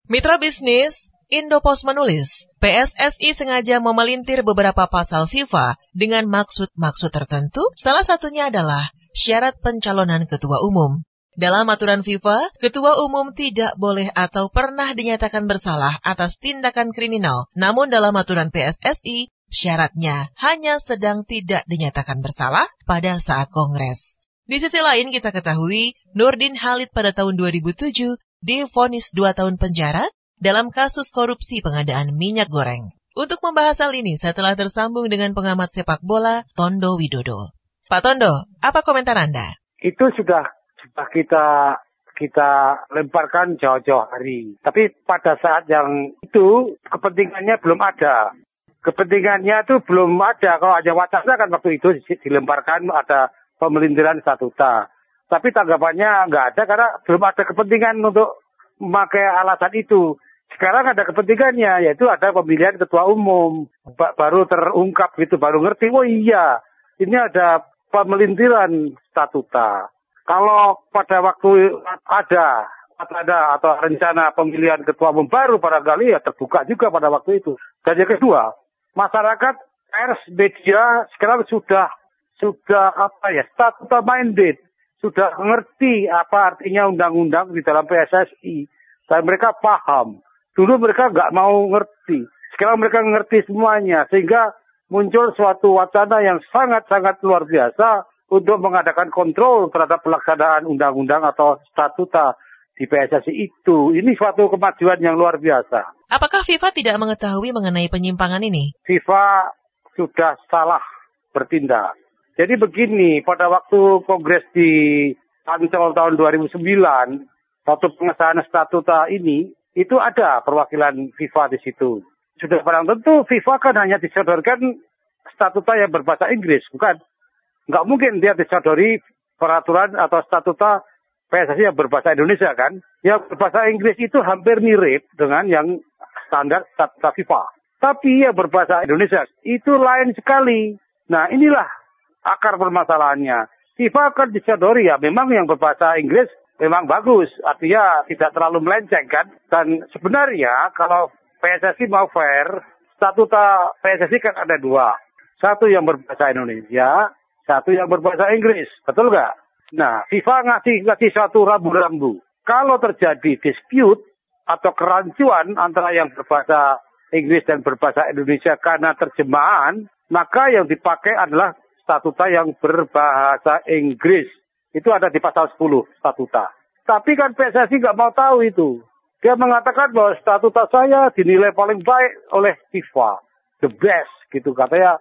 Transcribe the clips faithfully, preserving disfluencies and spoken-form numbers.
Mitra bisnis, Indopos menulis, P S S I sengaja memelintir beberapa pasal FIFA dengan maksud-maksud tertentu, salah satunya adalah syarat pencalonan ketua umum. Dalam aturan FIFA, ketua umum tidak boleh atau pernah dinyatakan bersalah atas tindakan kriminal, namun dalam aturan P S S I, syaratnya hanya sedang tidak dinyatakan bersalah pada saat kongres. Di sisi lain kita ketahui, Nurdin Halid pada tahun dua ribu tujuh divonis dua tahun penjara dalam kasus korupsi pengadaan minyak goreng. Untuk membahas hal ini, saya telah tersambung dengan pengamat sepak bola, Tondo Widodo. Pak Tondo, apa komentar Anda? Itu sudah, sudah kita kita lemparkan jauh-jauh hari. Tapi pada saat yang itu, kepentingannya belum ada. Kepentingannya itu belum ada. Kalau hanya wacana kan waktu itu dilemparkan ada pemelintiran statuta. Tapi tanggapannya nggak ada karena belum ada kepentingan untuk memakai alasan itu. Sekarang ada kepentingannya, yaitu ada pemilihan ketua umum. Ba- baru terungkap gitu, baru ngerti, oh iya, ini ada pemelintiran statuta. Kalau pada waktu ada, ada atau rencana pemilihan ketua umum baru barangkali ya terbuka juga pada waktu itu. Dan yang kedua, masyarakat, pers, media sekarang sudah sudah apa ya, statuta minded. Sudah mengerti apa artinya undang-undang di dalam P S S I. Dan mereka paham. Dulu mereka nggak mau ngerti. Sekarang mereka ngerti semuanya. Sehingga muncul suatu wacana yang sangat-sangat luar biasa untuk mengadakan kontrol terhadap pelaksanaan undang-undang atau statuta di P S S I itu. Ini suatu kemajuan yang luar biasa. Apakah FIFA tidak mengetahui mengenai penyimpangan ini? FIFA sudah salah bertindak. Jadi begini, pada waktu kongres di Ancol tahun dua ribu sembilan, waktu pengesahan statuta ini, itu ada perwakilan FIFA di situ. Sudah barang tentu FIFA kan hanya disodorkan statuta yang berbahasa Inggris, bukan? Nggak mungkin dia disodori peraturan atau statuta P S S I yang berbahasa Indonesia kan? Yang berbahasa Inggris itu hampir mirip dengan yang standar statuta FIFA. Tapi yang berbahasa Indonesia itu lain sekali. Nah inilah akar permasalahannya. FIFA akan disodori ya, memang yang berbahasa Inggris memang bagus, artinya tidak terlalu melenceng kan. Dan sebenarnya kalau P S S I mau fair, statuta P S S I kan ada dua. Satu yang berbahasa Indonesia, satu yang berbahasa Inggris, betul nggak? Nah, FIFA ngasih, ngasih satu rambu-rambu. Kalau terjadi dispute atau kerancuan antara yang berbahasa Inggris dan berbahasa Indonesia karena terjemahan, maka yang dipakai adalah statuta yang berbahasa Inggris. Itu ada di pasal sepuluh statuta. Tapi kan P S S I nggak mau tahu itu. Dia mengatakan bahwa statuta saya dinilai paling baik oleh FIFA. The best, gitu katanya.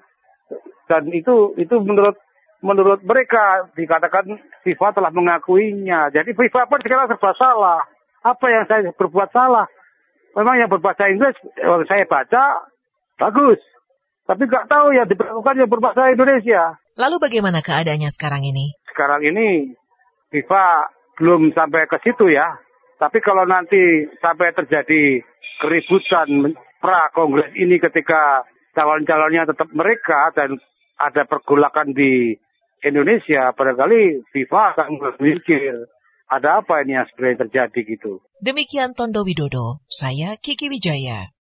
Dan itu itu menurut menurut mereka dikatakan FIFA telah mengakuinya. Jadi FIFA pun sekarang serba salah. Apa yang saya berbuat salah? Memang yang berbahasa Inggris, yang saya baca, bagus. Tapi nggak tahu ya diperlakukan yang berbahasa Indonesia. Lalu bagaimana keadaannya sekarang ini? Sekarang ini FIFA belum sampai ke situ ya. Tapi kalau nanti sampai terjadi keributan pra-kongres ini ketika calon-calonnya tetap mereka dan ada pergolakan di Indonesia, barangkali FIFA akan berpikir ada apa ini yang sebenarnya terjadi gitu. Demikian Tondo Widodo, saya Kiki Wijaya.